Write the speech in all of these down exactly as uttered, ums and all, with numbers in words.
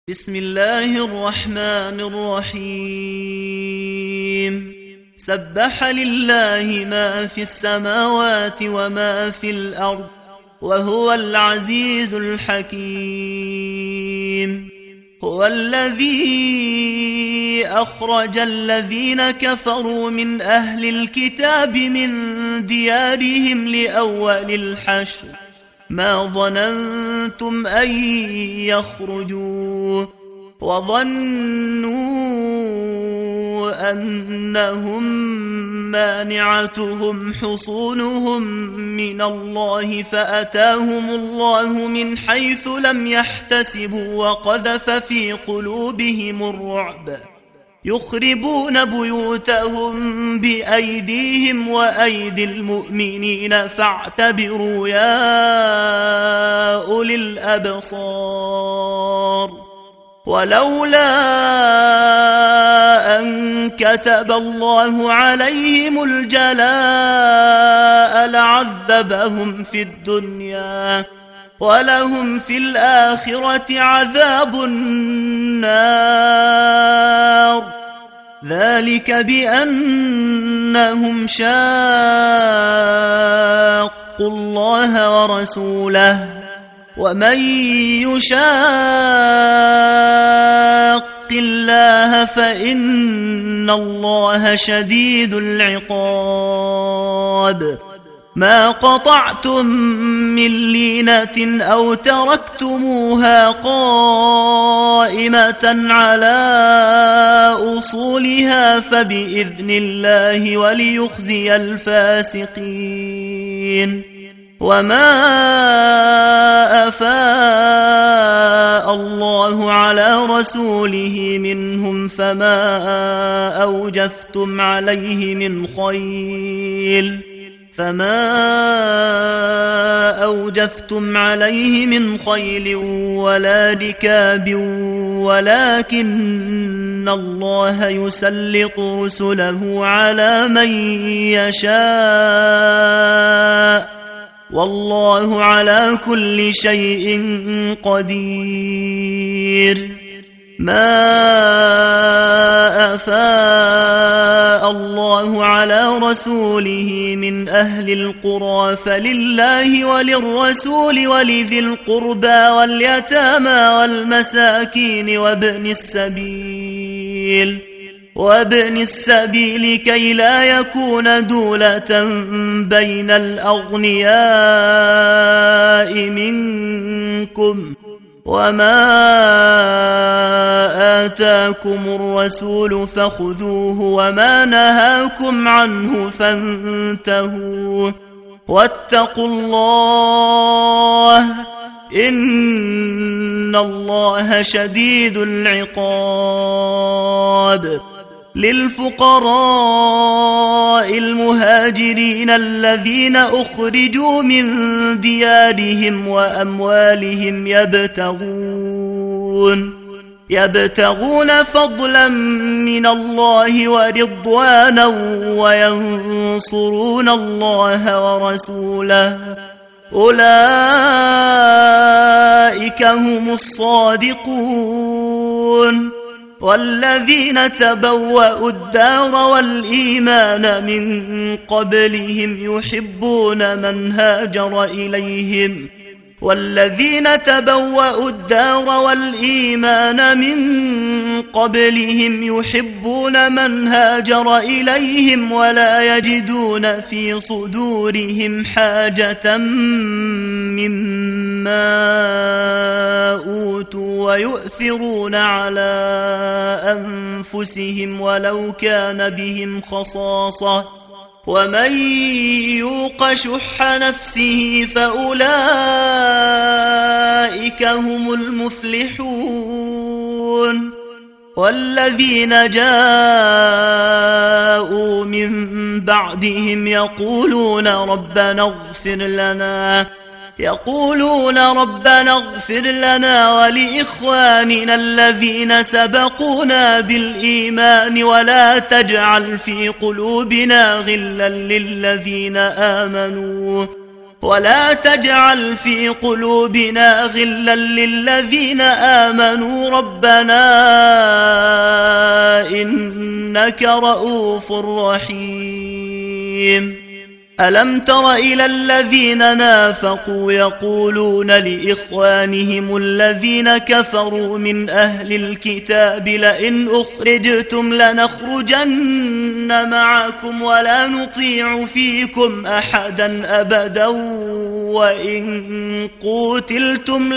بسم الله الرحمن الرحيم سبح لله ما في السماوات وما في الأرض وهو العزيز الحكيم. هو الذي أخرج الذين كفروا من أهل الكتاب من ديارهم لأول الحشر ما ظننتم أن يخرجوا وظنوا أنهم مانعتهم حصونهم من الله فأتاهم الله من حيث لم يحتسبوا وقذف في قلوبهم الرعب يخربون بيوتهم بأيديهم وأيدي المؤمنين فاعتبروا يا أولي الأبصار. ولولا أن كتب الله عليهم الجلاء لعذبهم في الدنيا ولهم في الآخرة عذاب النار ذلك بأنهم شاقوا الله ورسوله ومن يشاق الله فإن الله شديد العقاب. ما قطعتم من لينة أو تركتموها قائمة على أصولها فبإذن الله وليخزي الفاسقين. وما أفاء الله على رسوله منهم فما أوجفتم عليه من خيل فما أوجفتم عليه من خيل ولا ركاب ولكن الله يسلط رسله على من يشاء والله على كل شيء قدير. ما أفاء الله على رسوله من أهل القرى فلله وللرسول ولذي القربى واليتامى والمساكين وابن السبيل وابن السبيل كي لا يكون دولة بين الأغنياء منكم وما آتاكم الرسول فخذوه وما نهاكم عنه فانتهوا واتقوا الله إن الله شديد العقاب. للفقراء المهاجرين الذين أخرجوا من ديارهم وأموالهم يبتغون يبتغون فضلا من الله ورضوانا وينصرون الله ورسوله أولئك هم الصادقون. والذين تبوأوا الدار والإيمان من قبلهم يحبون من هاجر إليهم والذين تبوأوا الدار والإيمان من قبلهم يحبون من هاجر إليهم ولا يجدون في صدورهم حاجة مما أوتوا ويؤثرون على أنفسهم ولو كان بهم خصاصة ومن يوق شح نفسه فأولئك هم المفلحون. والذين جاءوا من بعدهم يقولون ربنا اغفر لنا يقولون ربنا اغفر لنا ولإخواننا الذين سبقونا بالإيمان ولا تجعل في قلوبنا غلا للذين آمنوا ولا تجعل في قلوبنا غلا للذين آمنوا ربنا إنك رؤوف رحيم. ألم تر إلى الذين نافقوا يقولون لإخوانهم الذين كفروا من أهل الكتاب لئن أخرجتم لنخرجن معكم ولا نطيع فيكم أحدا أبدا وإن قوتلتم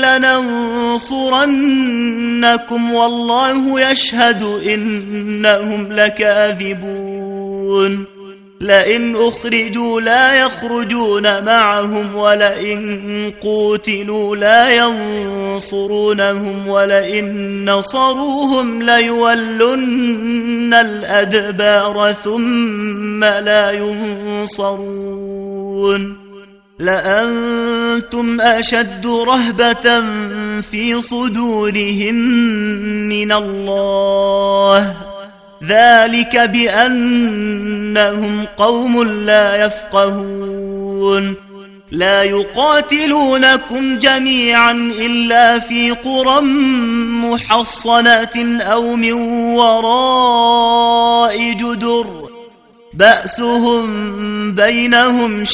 لننصرنكم والله يشهد إنهم لكاذبون. لئن أخرجوا لا يخرجون معهم ولئن قوتلوا لا ينصرونهم ولئن نصروهم ليولن الأدبار ثم لا ينصرون. لأنتم أشد رهبة في صدورهم من الله ذلك بأنهم قوم لا يفقهون. لا يقاتلونكم جميعا إلا في قرى محصنة أو من وراء جدر بأسهم بينهم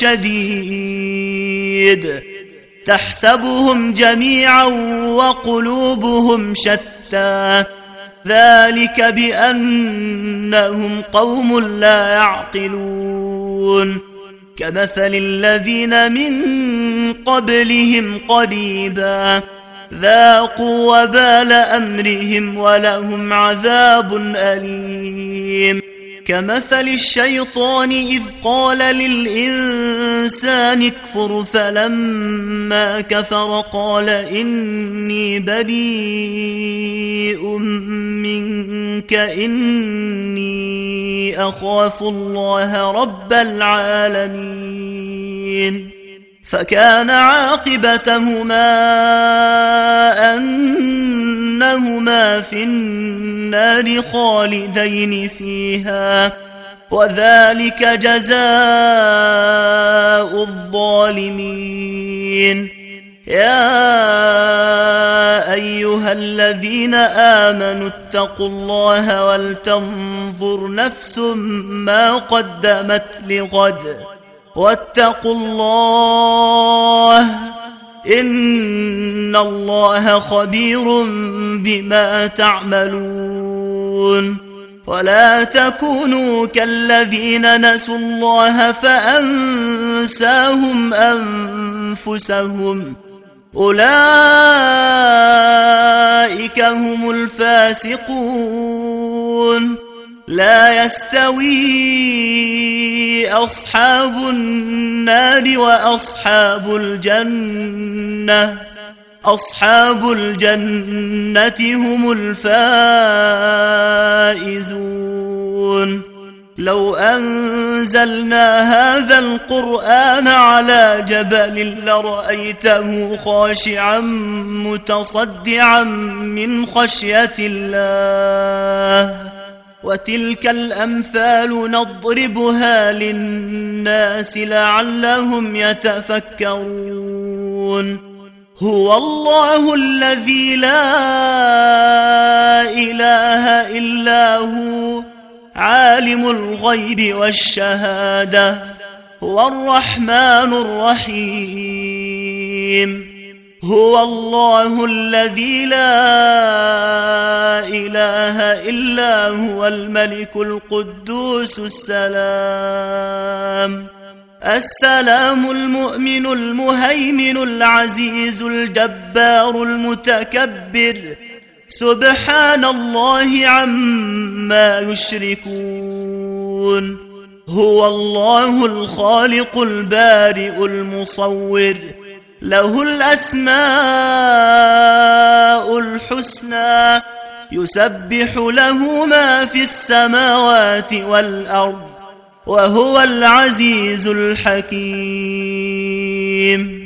شديد تحسبهم جميعا وقلوبهم شتى ذلك بأنهم قوم لا يعقلون. كمثل الذين من قبلهم قريبا ذاقوا وبال أمرهم ولهم عذاب أليم. كمثل الشيطان إذ قال للإنسان اكفر فلما كفر قال إني بريء منك إني أخاف الله رب العالمين. فكان عاقبتهما أنهما في النار خالدين فيها وذلك جزاء الظالمين. يا أيها الذين آمنوا اتقوا الله ولتنظر نفس ما قدمت لغد واتقوا الله إن الله خبير بما تعملون. ولا تكونوا كالذين نسوا الله فأنساهم أنفسهم أولئك هم الفاسقون. لا يستوي أصحاب النار وأصحاب الجنة أصحاب الجنة هم الفائزون. لو أنزلنا هذا القرآن على جبل لرأيته خاشعا متصدعا من خشية الله. وتلك الأمثال نضربها للناس لعلهم يتفكرون. هو الله الذي لا إله إلا هو عالم الغيب والشهادة هو الرحمن الرحيم. هو الله الذي لا إله إلا هو الملك القدوس السلام السلام المؤمن المهيمن العزيز الجبار المتكبر سبحان الله عما يشركون. هو الله الخالق البارئ المصور له الأسماء الحسنى يسبح له ما في السماوات والأرض وهو العزيز الحكيم.